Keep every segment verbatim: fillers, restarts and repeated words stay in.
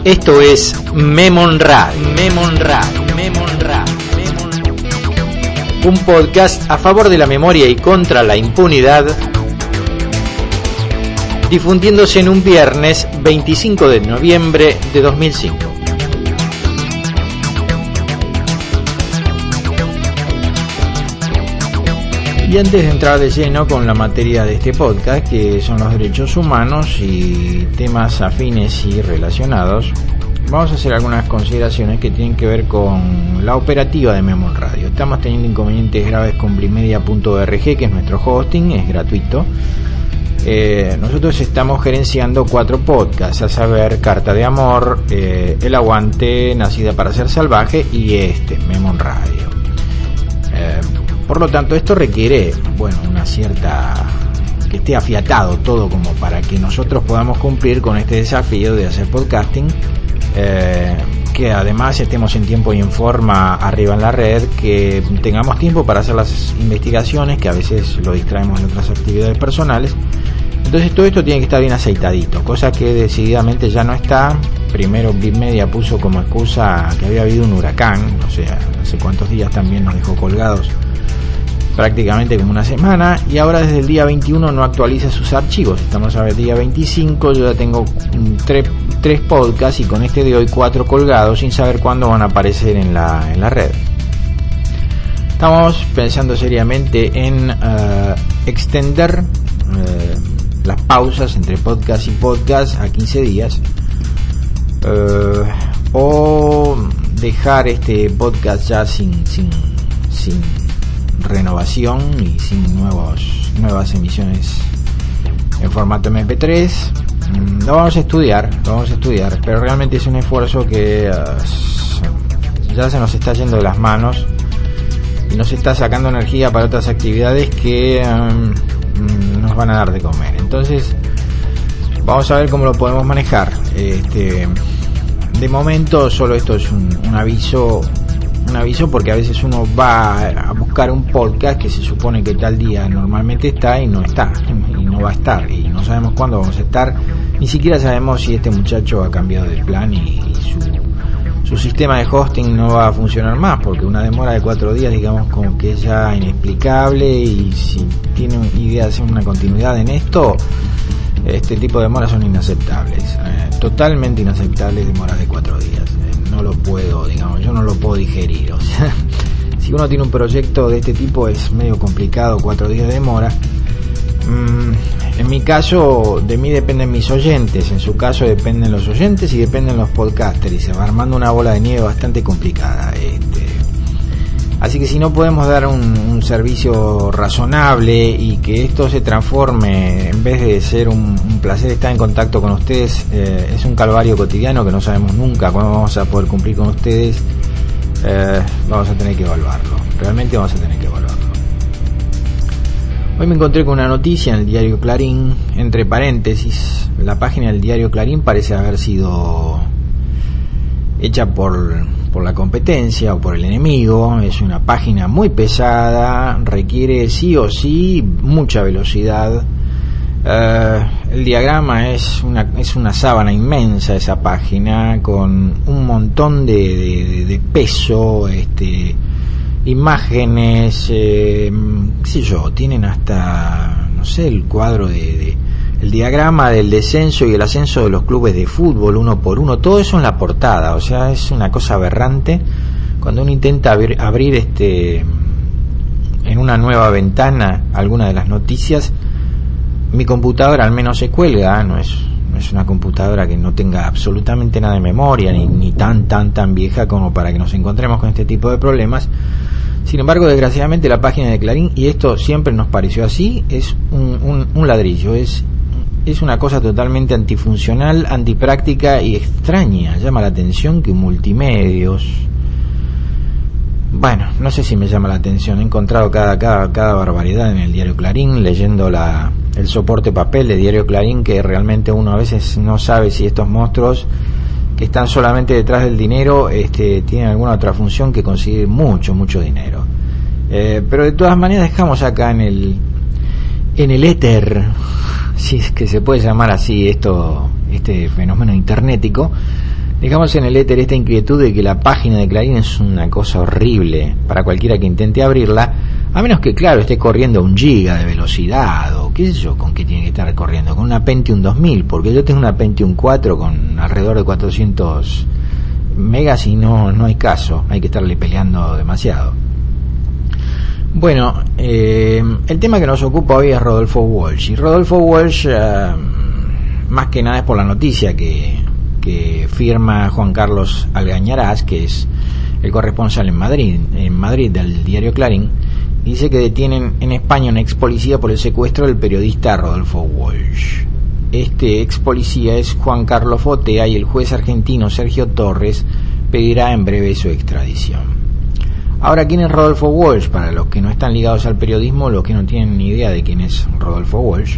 Esto es Memonrad, Memonrad, Memonrad, un podcast a favor de la memoria y contra la impunidad, difundiéndose en un viernes veinticinco de noviembre de dos mil cinco. Y antes de entrar de lleno con la materia de este podcast, que son los derechos humanos y temas afines y relacionados, vamos a hacer algunas consideraciones que tienen que ver con la operativa de Memon Radio. Estamos teniendo inconvenientes graves con blimedia punto org, que es nuestro hosting, es gratuito. Eh, nosotros estamos gerenciando cuatro podcasts, a saber, Carta de Amor, eh, El Aguante, Nacida para Ser Salvaje y este, Memon Radio. Eh, Por lo tanto, esto requiere, bueno, una cierta, que esté afiatado todo como para que nosotros podamos cumplir con este desafío de hacer podcasting, eh, que además estemos en tiempo y en forma arriba en la red, que tengamos tiempo para hacer las investigaciones, que a veces lo distraemos en otras actividades personales. Entonces todo esto tiene que estar bien aceitadito, cosa que decididamente ya no está. Primero Blimedia puso como excusa que había habido un huracán, o sea, hace cuántos días también nos dejó colgados, prácticamente como una semana, y ahora desde el día veintiuno no actualiza sus archivos. Estamos ahora el día veinticinco, yo ya tengo tres, tres podcasts y con este de hoy cuatro colgados sin saber cuándo van a aparecer en la, en la red. Estamos pensando seriamente en uh, extender uh, las pausas entre podcast y podcast a quince días, uh, o dejar este podcast ya sin sin sin renovación y sin nuevos nuevas emisiones en formato eme pe tres. Lo vamos a estudiar, lo vamos a estudiar, pero realmente es un esfuerzo que uh, ya se nos está yendo de las manos y nos está sacando energía para otras actividades que um, nos van a dar de comer. Entonces vamos a ver cómo lo podemos manejar. Este, de momento solo esto es un, un aviso un aviso porque a veces uno va a buscar un podcast que se supone que tal día normalmente está y no está, y no va a estar, y no sabemos cuándo vamos a estar, ni siquiera sabemos si este muchacho ha cambiado de plan y, y su, su sistema de hosting no va a funcionar más, porque una demora de cuatro días digamos como que es ya inexplicable, y si tiene idea de hacer una continuidad en esto, este tipo de demoras son inaceptables, eh, totalmente inaceptables demoras de cuatro días. No lo puedo, digamos, yo no lo puedo digerir. O sea, si uno tiene un proyecto de este tipo es medio complicado, cuatro días de demora. Mm, en mi caso, de mí dependen mis oyentes, en su caso dependen los oyentes y dependen los podcasters, y se va armando una bola de nieve bastante complicada. Este, así que si no podemos dar un, un servicio razonable y que esto se transforme, en vez de ser un, un placer estar en contacto con ustedes, eh, es un calvario cotidiano que no sabemos nunca cuándo vamos a poder cumplir con ustedes, eh, vamos a tener que evaluarlo, realmente vamos a tener que evaluarlo. Hoy me encontré con una noticia en el diario Clarín, entre paréntesis, la página del diario Clarín parece haber sido hecha por, por la competencia o por el enemigo. Es una página muy pesada, requiere sí o sí mucha velocidad. Uh, el diagrama es una, es una sábana inmensa, esa página, con un montón de, de, de peso, este, imágenes, eh, qué sé yo, tienen hasta, no sé, el cuadro de, de el diagrama del descenso y el ascenso de los clubes de fútbol uno por uno, todo eso en la portada. O sea, es una cosa aberrante. Cuando uno intenta abrir, abrir este en una nueva ventana alguna de las noticias, mi computadora al menos se cuelga. No es, no es una computadora que no tenga absolutamente nada de memoria, ni, ni tan tan tan vieja como para que nos encontremos con este tipo de problemas. Sin embargo, desgraciadamente la página de Clarín, y esto siempre nos pareció así, es un, un, un ladrillo, es Es una cosa totalmente antifuncional, antipráctica y extraña. Llama la atención que multimedios... Bueno, no sé si me llama la atención. He encontrado cada, cada, cada barbaridad en el diario Clarín, leyendo la, el soporte papel de diario Clarín, que realmente uno a veces no sabe si estos monstruos que están solamente detrás del dinero este, tienen alguna otra función que conseguir mucho, mucho dinero. Eh, pero de todas maneras dejamos acá en el, en el éter, si es que se puede llamar así esto, este fenómeno internetico, Dejamos en el éter esta inquietud de que la página de Clarín es una cosa horrible para cualquiera que intente abrirla, a menos que, claro, esté corriendo a un giga de velocidad, o qué sé yo, con qué tiene que estar corriendo, con una Pentium dos mil, porque yo tengo una Pentium cuatro con alrededor de cuatrocientos megas y no, no hay caso, hay que estarle peleando demasiado. Bueno, eh, el tema que nos ocupa hoy es Rodolfo Walsh, y Rodolfo Walsh, eh, más que nada es por la noticia que, que firma Juan Carlos Algañarás, que es el corresponsal en Madrid, en Madrid del diario Clarín. Dice que detienen en España un ex policía por el secuestro del periodista Rodolfo Walsh. Este ex policía es Juan Carlos Fotea y el juez argentino Sergio Torres pedirá en breve su extradición. Ahora, ¿quién es Rodolfo Walsh? Para los que no están ligados al periodismo, los que no tienen ni idea de quién es Rodolfo Walsh.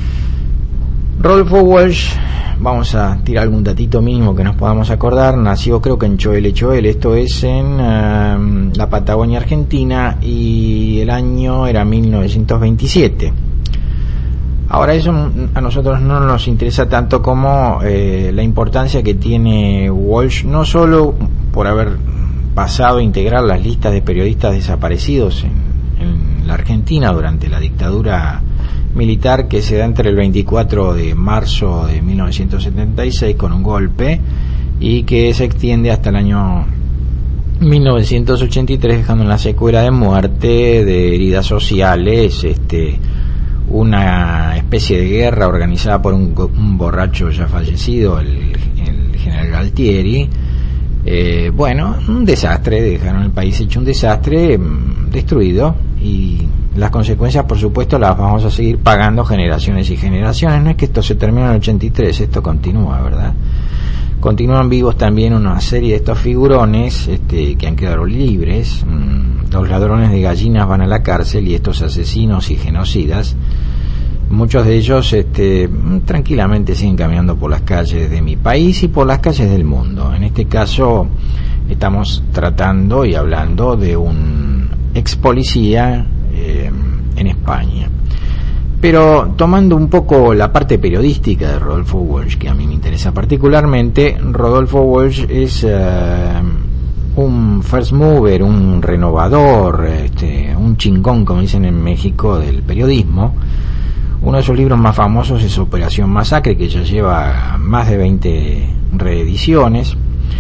Rodolfo Walsh, vamos a tirar algún datito mínimo que nos podamos acordar, nació creo que en Choel Choel, esto es en uh, la Patagonia Argentina, y el año era mil novecientos veintisiete. Ahora eso a nosotros no nos interesa tanto como eh, la importancia que tiene Walsh, no solo por haber pasado a integrar las listas de periodistas desaparecidos en, en la Argentina durante la dictadura militar que se da entre el veinticuatro de marzo de mil novecientos setenta y seis con un golpe y que se extiende hasta el año mil novecientos ochenta y tres, dejando una secuela de muerte, de heridas sociales, este una especie de guerra organizada por un, un borracho ya fallecido, el, el general Galtieri. Eh, bueno, un desastre, dejaron el país hecho un desastre, destruido, y las consecuencias, por supuesto, las vamos a seguir pagando generaciones y generaciones. No es que esto se termine en el ochenta y tres, esto continúa, ¿verdad? Continúan vivos también una serie de estos figurones este, que han quedado libres. Los ladrones de gallinas van a la cárcel y estos asesinos y genocidas, muchos de ellos este, tranquilamente siguen caminando por las calles de mi país y por las calles del mundo. En este caso estamos tratando y hablando de un ex policía eh, en España. Pero tomando un poco la parte periodística de Rodolfo Walsh, que a mí me interesa particularmente, Rodolfo Walsh es uh, un first mover, un renovador, este, un chingón, como dicen en México, del periodismo. Uno de sus libros más famosos es Operación Masacre, que ya lleva más de veinte reediciones.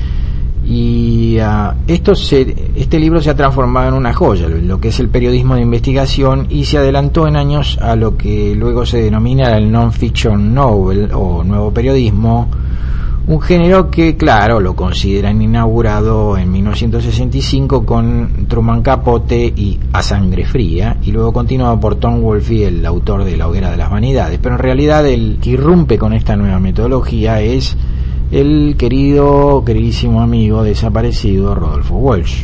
Y uh, esto se, este libro se ha transformado en una joya, lo que es el periodismo de investigación, y se adelantó en años a lo que luego se denomina el non-fiction novel o nuevo periodismo, un género que, claro, lo consideran inaugurado en mil novecientos sesenta y cinco con Truman Capote y A Sangre Fría, y luego continuado por Tom Wolfe, el autor de La Hoguera de las Vanidades. Pero en realidad el que irrumpe con esta nueva metodología es el querido, queridísimo amigo desaparecido Rodolfo Walsh.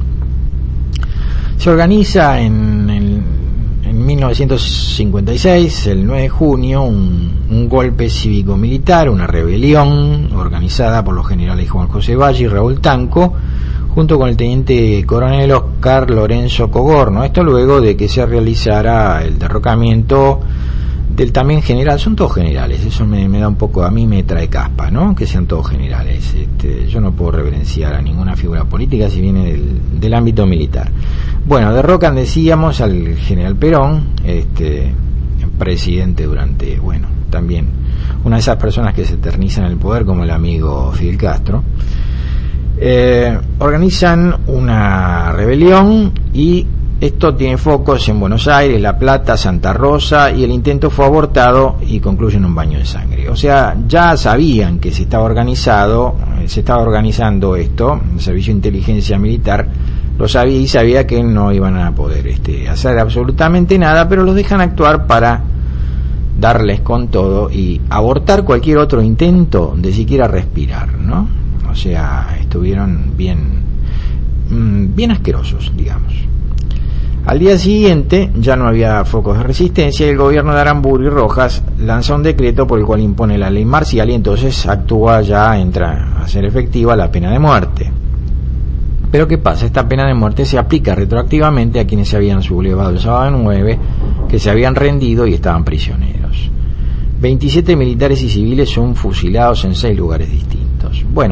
Se organiza en, en, en mil novecientos cincuenta y seis, el nueve de junio, un, un golpe cívico-militar, una rebelión organizada por los generales Juan José Valle y Raúl Tanco, junto con el teniente coronel Oscar Lorenzo Cogorno. Esto luego de que se realizara el derrocamiento del también general. Son todos generales, eso me, me da un poco, a mí me trae caspa, ¿no? Que sean todos generales. Este, yo no puedo reverenciar a ninguna figura política si viene del, del ámbito militar. Bueno, derrocan, decíamos, al general Perón, este, presidente durante, bueno, también una de esas personas que se eternizan en el poder, como el amigo Fidel Castro. Eh, organizan una rebelión y esto tiene focos en Buenos Aires, La Plata, Santa Rosa, y el intento fue abortado y concluye en un baño de sangre. O sea, ya sabían que se estaba organizado, se estaba organizando esto, el Servicio de Inteligencia Militar lo sabía y sabía que no iban a poder este, hacer absolutamente nada, pero los dejan actuar para darles con todo y abortar cualquier otro intento de siquiera respirar, ¿no? O sea, estuvieron bien, bien asquerosos, digamos. Al día siguiente ya no había focos de resistencia y el gobierno de Aramburu y Rojas lanza un decreto por el cual impone la ley marcial y entonces actúa, ya entra a ser efectiva la pena de muerte. Pero ¿qué pasa? Esta pena de muerte se aplica retroactivamente a quienes se habían sublevado el sábado nueve, que se habían rendido y estaban prisioneros. veintisiete militares y civiles son fusilados en seis lugares distintos. Bueno,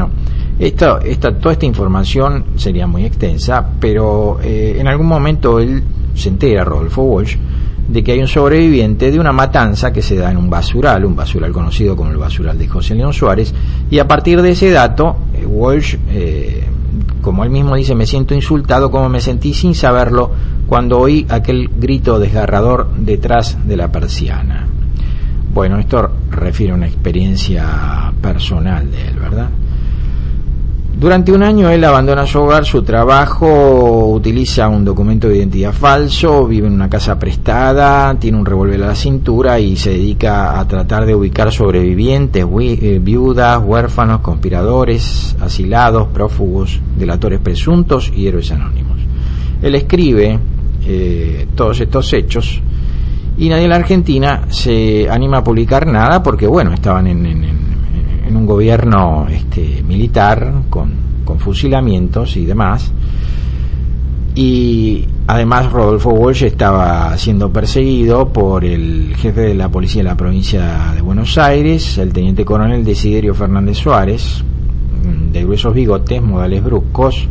Esto, esta, toda esta información sería muy extensa, pero eh, en algún momento él se entera, Rodolfo Walsh, de que hay un sobreviviente de una matanza que se da en un basural, un basural conocido como el basural de José León Suárez, y a partir de ese dato, eh, Walsh, eh, como él mismo dice, me siento insultado como me sentí sin saberlo cuando oí aquel grito desgarrador detrás de la persiana. Bueno, esto refiere a una experiencia personal de él, ¿verdad? Durante un año él abandona su hogar, su trabajo, utiliza un documento de identidad falso, vive en una casa prestada, tiene un revólver a la cintura y se dedica a tratar de ubicar sobrevivientes, viudas, huérfanos, conspiradores, asilados, prófugos, delatores presuntos y héroes anónimos. Él escribe eh, todos estos hechos y nadie en la Argentina se anima a publicar nada porque, bueno, estaban en, en, en en un gobierno este, militar con, con fusilamientos y demás, y además Rodolfo Walsh estaba siendo perseguido por el jefe de la policía de la provincia de Buenos Aires, el teniente coronel Desiderio Fernández Suárez, de gruesos bigotes, modales bruscos,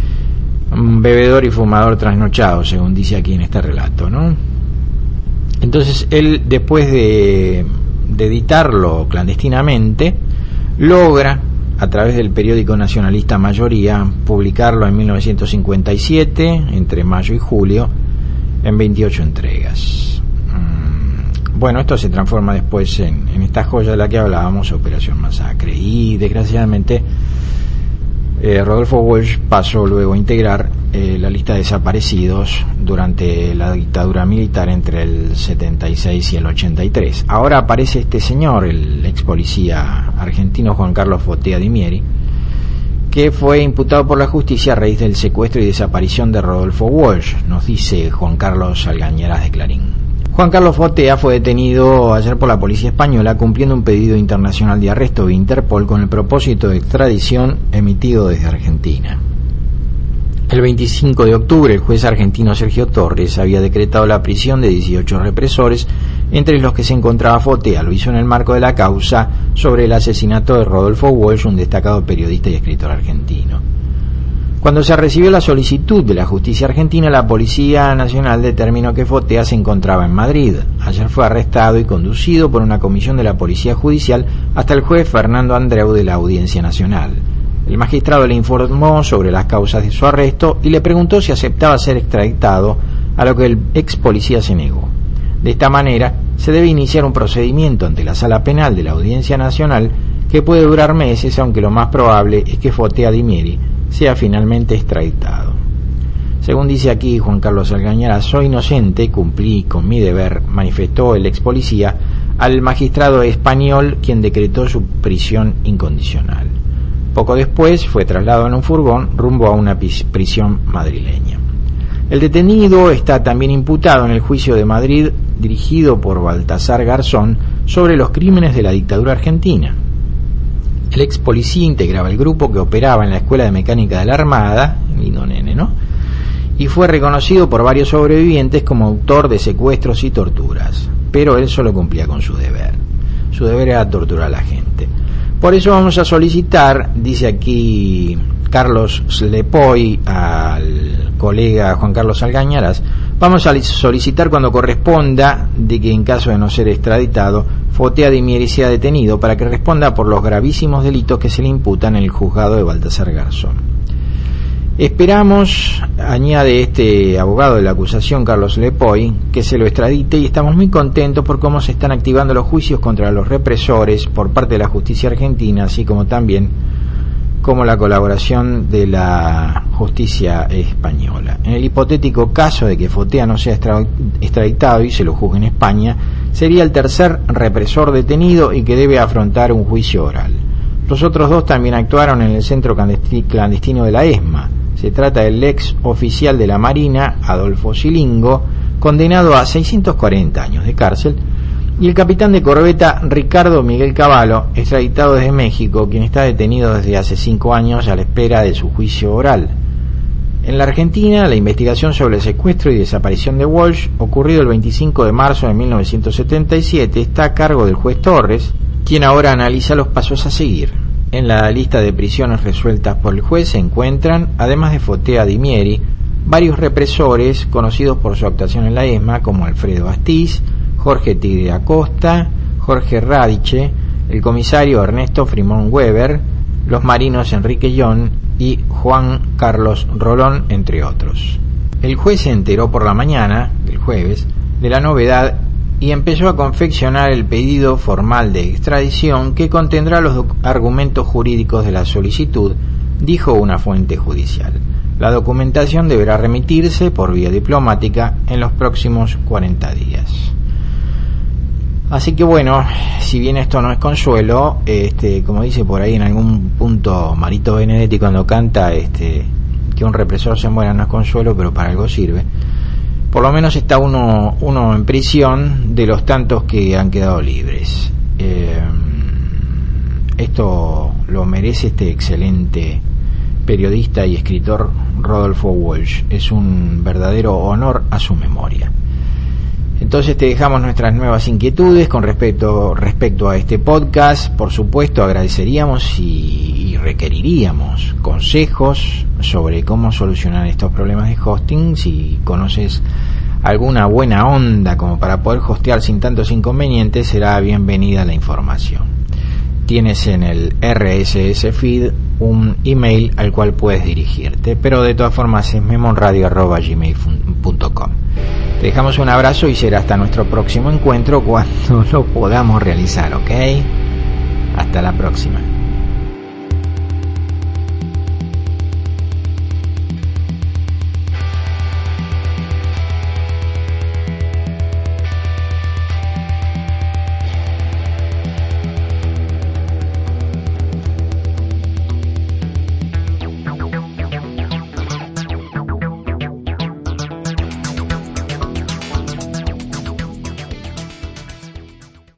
un bebedor y fumador trasnochado, según dice aquí en este relato, ¿no? Entonces él, después de, de editarlo clandestinamente, logra, a través del periódico nacionalista Mayoría, publicarlo en mil novecientos cincuenta y siete, entre mayo y julio, en veintiocho entregas. Bueno, esto se transforma después en, en esta joya de la que hablábamos, Operación Masacre, y desgraciadamente eh, Rodolfo Walsh pasó luego a integrar eh, la lista de desaparecidos durante la dictadura militar entre el setenta y seis y el ochenta y tres. Ahora aparece este señor, el ex policía argentino Juan Carlos Fotea Di Mieri, que fue imputado por la justicia a raíz del secuestro y desaparición de Rodolfo Walsh, nos dice Juan Carlos Algañarás de Clarín. Juan Carlos Fotea fue detenido ayer por la policía española cumpliendo un pedido internacional de arresto de Interpol con el propósito de extradición emitido desde Argentina. El veinticinco de octubre, el juez argentino Sergio Torres había decretado la prisión de dieciocho represores, entre los que se encontraba Fotea. Lo hizo en el marco de la causa sobre el asesinato de Rodolfo Walsh, un destacado periodista y escritor argentino. Cuando se recibió la solicitud de la justicia argentina, la Policía Nacional determinó que Fotea se encontraba en Madrid. Ayer fue arrestado y conducido por una comisión de la Policía Judicial hasta el juez Fernando Andreu de la Audiencia Nacional. El magistrado le informó sobre las causas de su arresto y le preguntó si aceptaba ser extraditado, a lo que el ex policía se negó. De esta manera, se debe iniciar un procedimiento ante la Sala Penal de la Audiencia Nacional que puede durar meses, aunque lo más probable es que Fotea Di Mieri sea finalmente extraditado. Según dice aquí Juan Carlos Algañarás, soy inocente, cumplí con mi deber, manifestó el ex policía al magistrado español, quien decretó su prisión incondicional. Poco después fue trasladado en un furgón rumbo a una prisión madrileña. El detenido está también imputado en el juicio de Madrid dirigido por Baltasar Garzón sobre los crímenes de la dictadura argentina. El ex policía integraba el grupo que operaba en la Escuela de Mecánica de la Armada, lindo nene, ¿no? Y fue reconocido por varios sobrevivientes como autor de secuestros y torturas, pero él solo cumplía con su deber. Su deber era torturar a la gente. Por eso vamos a solicitar, dice aquí Carlos Slepoy al colega Juan Carlos Algañarás, vamos a solicitar cuando corresponda de que en caso de no ser extraditado, Fotea Di Mieri sea detenido para que responda por los gravísimos delitos que se le imputan en el juzgado de Baltasar Garzón. Esperamos, añade este abogado de la acusación, Carlos Lepoy, que se lo extradite y estamos muy contentos por cómo se están activando los juicios contra los represores por parte de la justicia argentina, así como también como la colaboración de la justicia española. En el hipotético caso de que Fotea no sea extraditado y se lo juzgue en España, sería el tercer represor detenido y que debe afrontar un juicio oral. Los otros dos también actuaron en el centro clandestino de la ESMA. Se trata del ex oficial de la Marina, Adolfo Silingo, condenado a seiscientos cuarenta años de cárcel, y el capitán de corbeta Ricardo Miguel Cavallo, extraditado desde México, quien está detenido desde hace cinco años a la espera de su juicio oral. En la Argentina, la investigación sobre el secuestro y desaparición de Walsh, ocurrido el veinticinco de marzo de mil novecientos setenta y siete, está a cargo del juez Torres, quien ahora analiza los pasos a seguir. En la lista de prisiones resueltas por el juez se encuentran, además de Fotea Dimieri, varios represores conocidos por su actuación en la ESMA, como Alfredo Astiz, Jorge Tigre Acosta, Jorge Radiche, el comisario Ernesto Frimón Weber, los marinos Enrique John y Juan Carlos Rolón, entre otros. El juez se enteró por la mañana, el jueves, de la novedad y empezó a confeccionar el pedido formal de extradición que contendrá los argumentos jurídicos de la solicitud, dijo una fuente judicial. La documentación deberá remitirse por vía diplomática en los próximos cuarenta días. Así que bueno, si bien esto no es consuelo, este, como dice por ahí en algún punto Marito Benedetti cuando canta, este, que un represor se muera no es consuelo, pero para algo sirve. Por lo menos está uno, uno en prisión de los tantos que han quedado libres. Eh, esto lo merece este excelente periodista y escritor Rodolfo Walsh. Es un verdadero honor a su memoria. Entonces te dejamos nuestras nuevas inquietudes con respecto, respecto a este podcast. Por supuesto, agradeceríamos y, y requeriríamos consejos sobre cómo solucionar estos problemas de hosting. Si conoces alguna buena onda como para poder hostear sin tantos inconvenientes, será bienvenida la información. Tienes en el R S S feed un email al cual puedes dirigirte, pero de todas formas es memonradio arroba gmail punto com. Te dejamos un abrazo y será hasta nuestro próximo encuentro cuando lo podamos realizar, ¿ok? Hasta la próxima.